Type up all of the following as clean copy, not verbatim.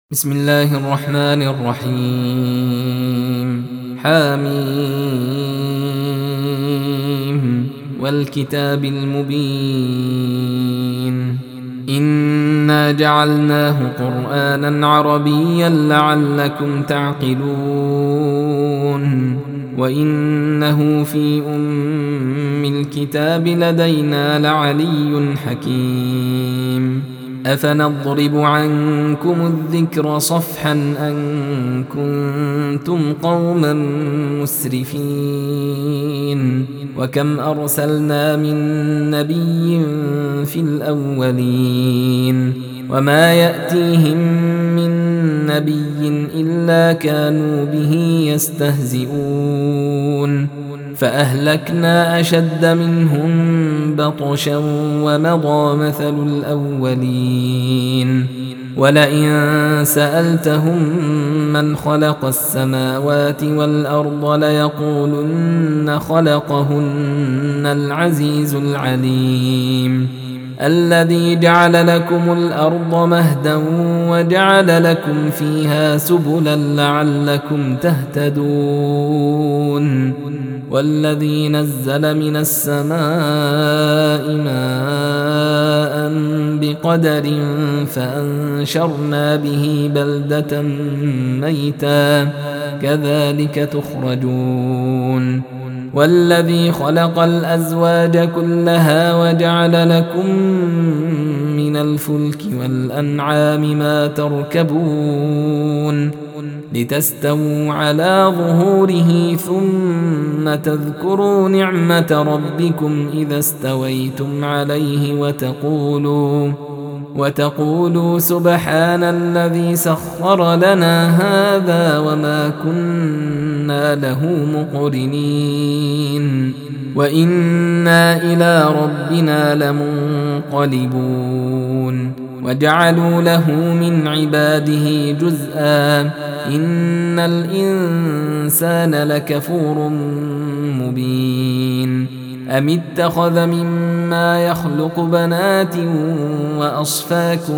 بسم الله الرحمن الرحيم حميم والكتاب المبين إنا جعلناه قرآنا عربيا لعلكم تعقلون وإنه في أم الكتاب لدينا لعلي حكيم أفنضرب عنكم الذكر صفحا أن كنتم قوما مسرفين وكم أرسلنا من نبي في الأولين وما يأتيهم من نبي إلا كانوا به يستهزئون فأهلكنا أشد منهم بطشا ومضى مثل الأولين ولئن سألتهم من خلق السماوات والأرض ليقولن خلقهن العزيز العليم الذي جعل لكم الأرض مهدا وجعل لكم فيها سبلا لعلكم تهتدون والذي نزل من السماء ماء بقدر فأنشرنا به بلدة ميتا كذلك تخرجون والذي خلق الأزواج كلها وجعل لكم من الفلك والأنعام ما تركبون لتستووا على ظهوره ثم تذكروا نعمة ربكم إذا استويتم عليه وتقولوا سبحان الذي سخر لنا هذا وما كنا له مقرنين وإنا إلى ربنا لمنقلبون وجعلوا له من عباده جزءا إن الإنسان لكفور مبين أم اتخذ مما يخلق بنات وأصفاكم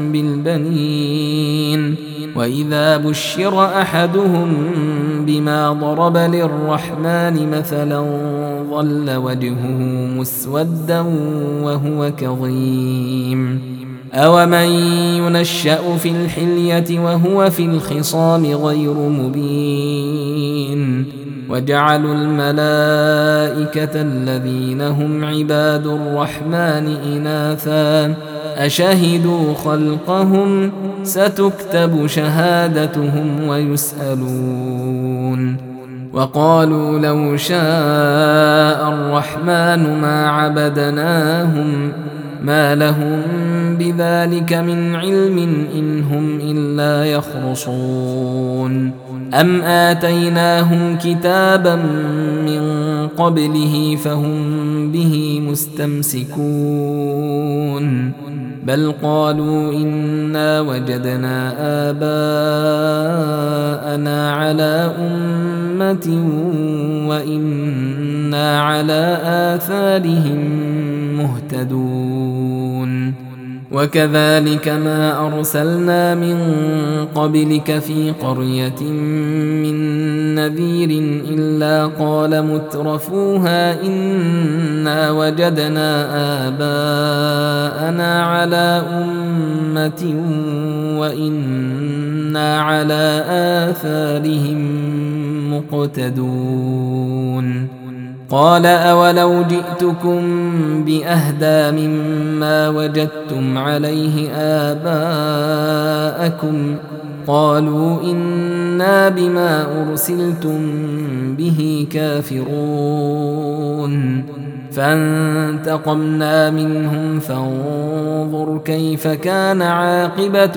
بالبنين وإذا بشر أحدهم بما ضرب للرحمن مثلا ظل وجهه مسودا وهو كظيم أومن ينشأ في الحلية وهو في الخصام غير مبين وجعلوا الملائكة الذين هم عباد الرحمن إناثا أشهدوا خلقهم ستكتب شهادتهم ويسألون وقالوا لو شاء الرحمن ما عبدناهم ما لهم بذلك من علم إن هم إلا يخرصون أم آتيناهم كتابا من قبله فهم به مستمسكون بل قالوا إنا وجدنا آباءنا على أمة وإنا على آثارهم مهتدون وكذلك ما أرسلنا من قبلك في قرية من نذير إلا قال مترفوها إنا وجدنا آباءنا على أمة وإنا على آثارهم مقتدون قال أولو جئتكم بأهدى مما وجدتم عليه آباءكم قالوا إنا بما أرسلتم به كافرون فانتقمنا منهم فانظر كيف كان عاقبة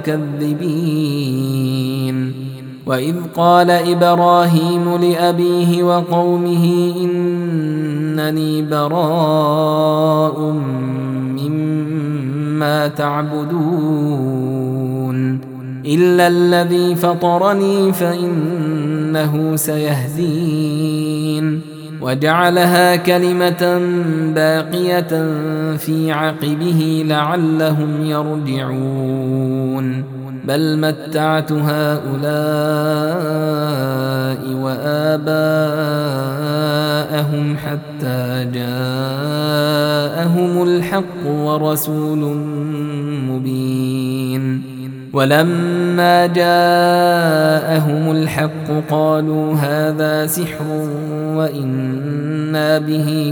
المكذبين وإذ قال إبراهيم لأبيه وقومه إنني براء مما تعبدون إلا الذي فطرني فإنه سيهدين وجعلها كلمة باقية في عقبه لعلهم يرجعون بل متعت هؤلاء وآباءهم حتى جاءهم الحق ورسول مبين. ولما جاءهم الحق قالوا هذا سحر وإنا به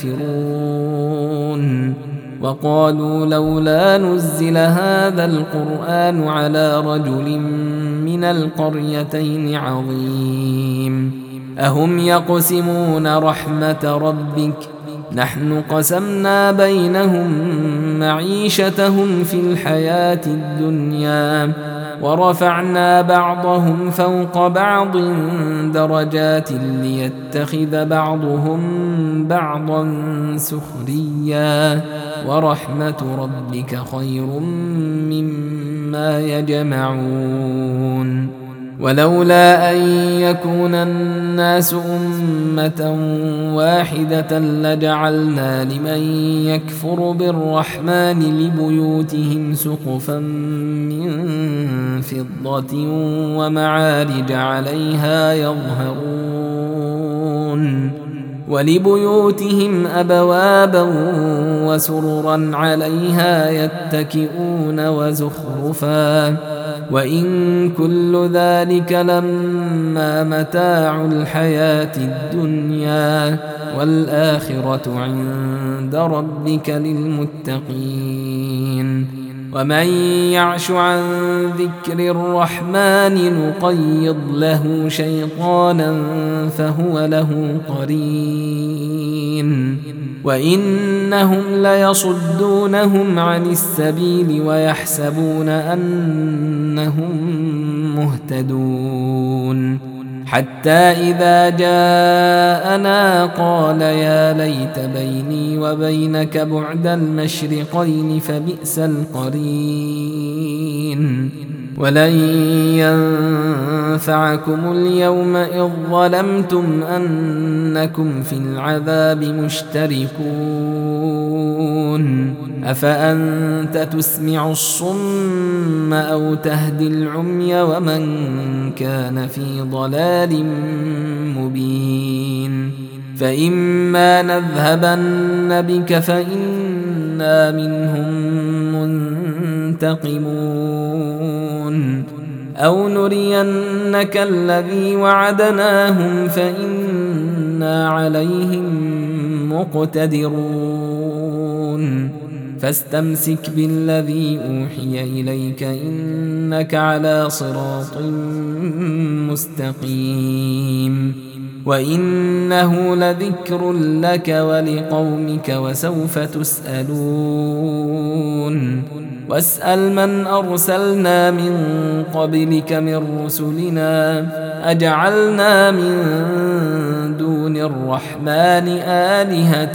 كافرون. وقالوا لولا نزل هذا القرآن على رجل من القريتين عظيم. أهم يقسمون رحمة ربك نحن قسمنا بينهم معيشتهم في الحياة الدنيا ورفعنا بعضهم فوق بعض درجات ليتخذ بعضهم بعضا سخريا ورحمة ربك خير مما يجمعون. ولولا أن يكون الناس أمة واحدة لجعلنا لمن يكفر بالرحمن لبيوتهم سقفا من فضة ومعارج عليها يظهرون ولبيوتهم أبوابا وسررا عليها يتكئون وزخرفا وإن كل ذلك لما متاع الحياة الدنيا والآخرة عند ربك للمتقين. ومن يعش عن ذكر الرحمن نقيض له شيطانا فهو له قرين وإنهم ليصدونهم عن السبيل ويحسبون أنهم مهتدون حتى إذا جاءنا قال يا ليت بيني وبينك بعد المشرقين فبئس القرين. ولن ينفعكم اليوم إذ ظلمتم أنكم في العذاب مشتركون. أفأنت تسمع الصم أو تهدي العمي ومن كان في ضلال مبين. فإما نذهبن بك فإنا منهم منتقمون أو نرينك الذي وعدناهم فإنا عليهم مقتدرون. فاستمسك بالذي أوحي إليك إنك على صراط مستقيم وإنه لذكر لك ولقومك وسوف تسألون. واسأل من أرسلنا من قبلك من رسلنا أجعلنا من دون الرحمن آلهة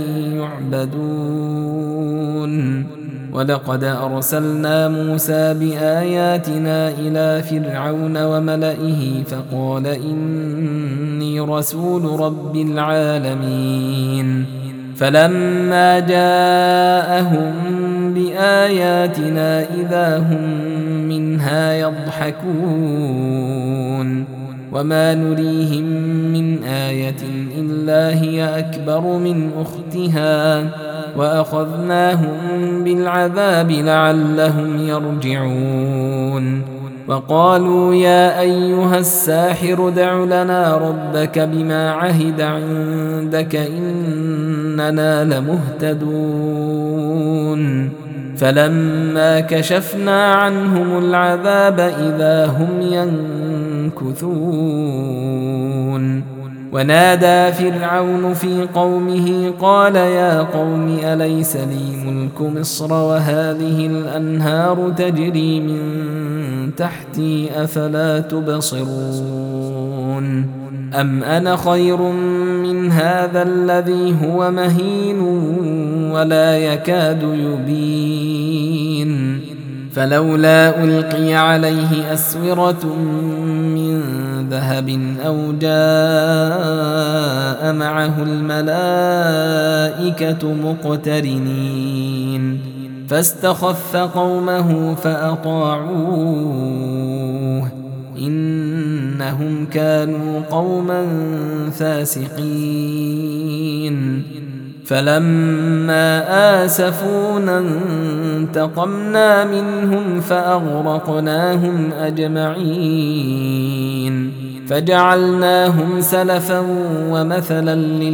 يعبدون. ولقد أرسلنا موسى بآياتنا إلى فرعون وملئه فقال إني رسول رب العالمين. فلما جاءهم بآياتنا إذا هم منها يضحكون وما نريهم من آية إلا هي أكبر من أختها وأخذناهم بالعذاب لعلهم يرجعون. وقالوا يا أيها الساحر دع لنا ربك بما عهد عندك إننا لمهتدون. فلما كشفنا عنهم العذاب إذا هم ينكثون. ونادى فرعون في قومه قال يا قوم أليس لي ملك مصر وهذه الأنهار تجري من تحتي أفلا تبصرون أم أنا خير من هذا الذي هو مهين ولا يكاد يبين. فلولا ألقي عليه أسورة من ذهب أو جاء معه الملائكة مقترنين فاستخف قومه فأطاعوه إنهم كانوا قوما فاسقين فلما آسفونا انتقمنا منهم فأغرقناهم أجمعين فجعلناهم سلفا ومثلا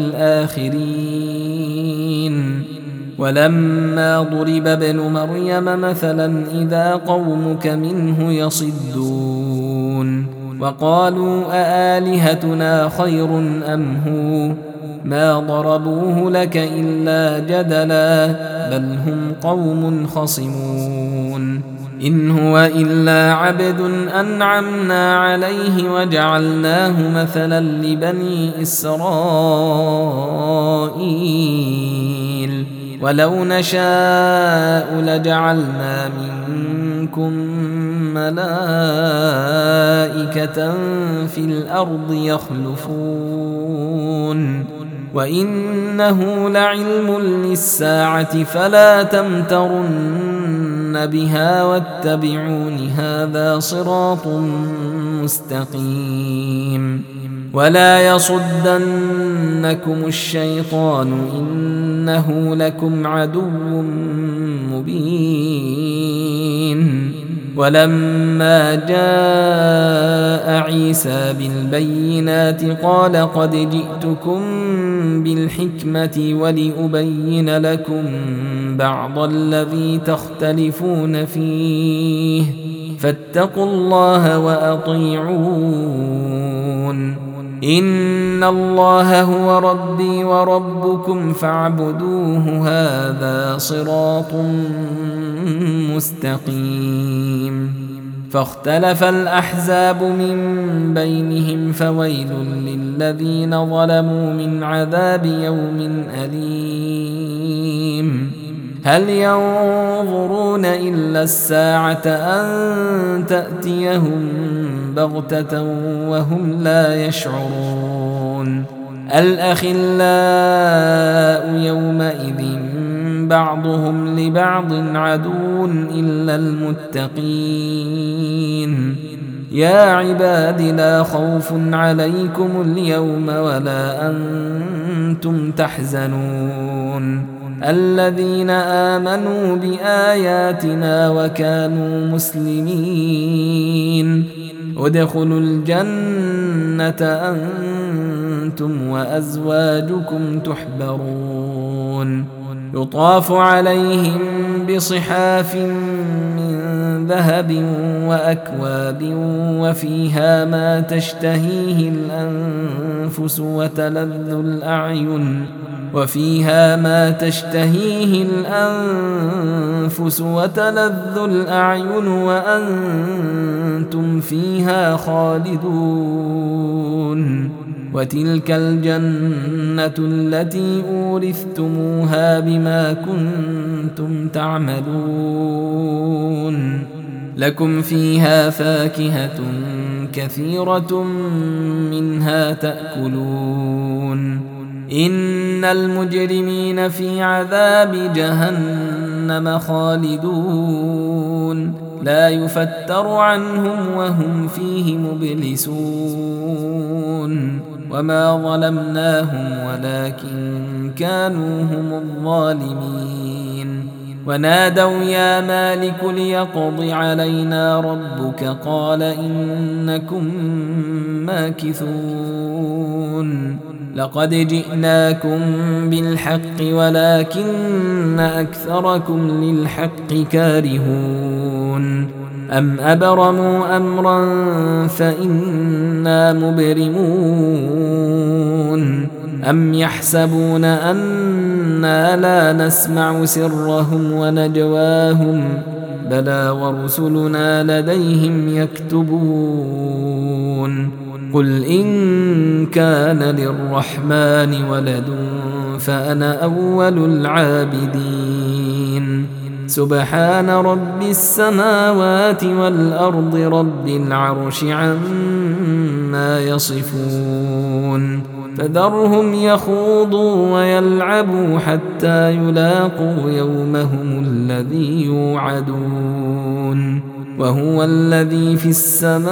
للآخرين ولما ضرب ابن مريم مثلا إذا قومك منه يصدون وقالوا أآلهتنا خير أم هو ما ضربوه لك إلا جدلا بل هم قوم خصمون إن هو إلا عبد أنعمنا عليه وجعلناه مثلا لبني إسرائيل ولو نشاء لجعلنا منكم ملائكة في الأرض يخلفون وإنه لعلم للساعة فلا تمترن بها واتبعون هذا صراط مستقيم ولا يصدنكم الشيطان إنه لكم عدو مبين ولما جاء عيسى بالبينات قال قد جئتكم بالحكمة ولأبين لكم بعض الذي تختلفون فيه فاتقوا الله وأطيعون إن الله هو ربي وربكم فاعبدوه هذا صراط مستقيم فاختلف الأحزاب من بينهم فويل للذين ظلموا من عذاب يوم أليم هل ينظرون إلا الساعة أن تأتيهم بغتة وهم لا يشعرون الأخلاء يومئذ بعضهم لبعض عدو إلا المتقين يا عباد لا خوف عليكم اليوم ولا أنتم تحزنون الذين آمنوا بآياتنا وكانوا مسلمين ادخلوا الجنة أنتم وأزواجكم تحبرون يطاف عليهم بصحاف من ذهب وأكواب وفيها ما تشتهيه الأنفس وتلذ الأعين وأنتم فيها خالدون وتلك الجنة التي أورثتموها بما كنتم تعملون لكم فيها فاكهة كثيرة منها تأكلون إن المجرمين في عذاب جهنم خالدون لا يفتر عنهم وهم فيه مبلسون وما ظلمناهم ولكن كانوا هم الظالمين ونادوا يا مالك ليقض علينا ربك قال إنكم ماكثون لقد جئناكم بالحق ولكن أكثركم للحق كارهون أم أبرموا أمرا فإنا مبرمون أم يحسبون أنا لا نسمع سرهم ونجواهم بلى ورسلنا لديهم يكتبون قل إن كان للرحمن ولد فأنا أول العابدين سبحان رب السماوات والأرض رب العرش عما يصفون فذرهم يخوضوا ويلعبوا حتى يلاقوا يومهم الذي يوعدون وهو الذي في السماء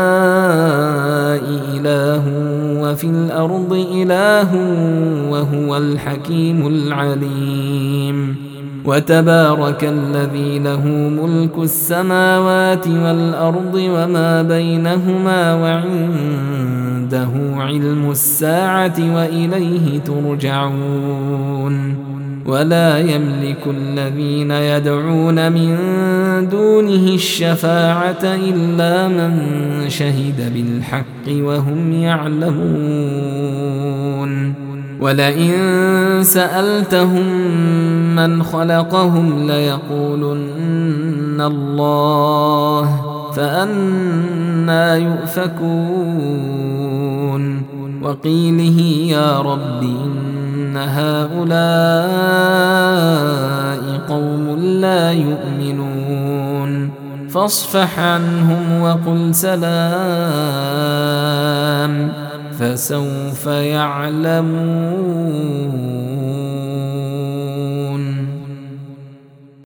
إله وفي الأرض إله وهو الحكيم العليم وتبارك الذي له ملك السماوات والأرض وما بينهما وعنده علم الساعة وإليه ترجعون ولا يملك الذين يدعون من دونه الشفاعة إلا من شهد بالحق وهم يعلمون ولئن سألتهم من خلقهم ليقولن الله فأنى يؤفكون وقيله يا رب إن هؤلاء قوم لا يؤمنون فاصفح عنهم وقل سلام فسوف يعلمون.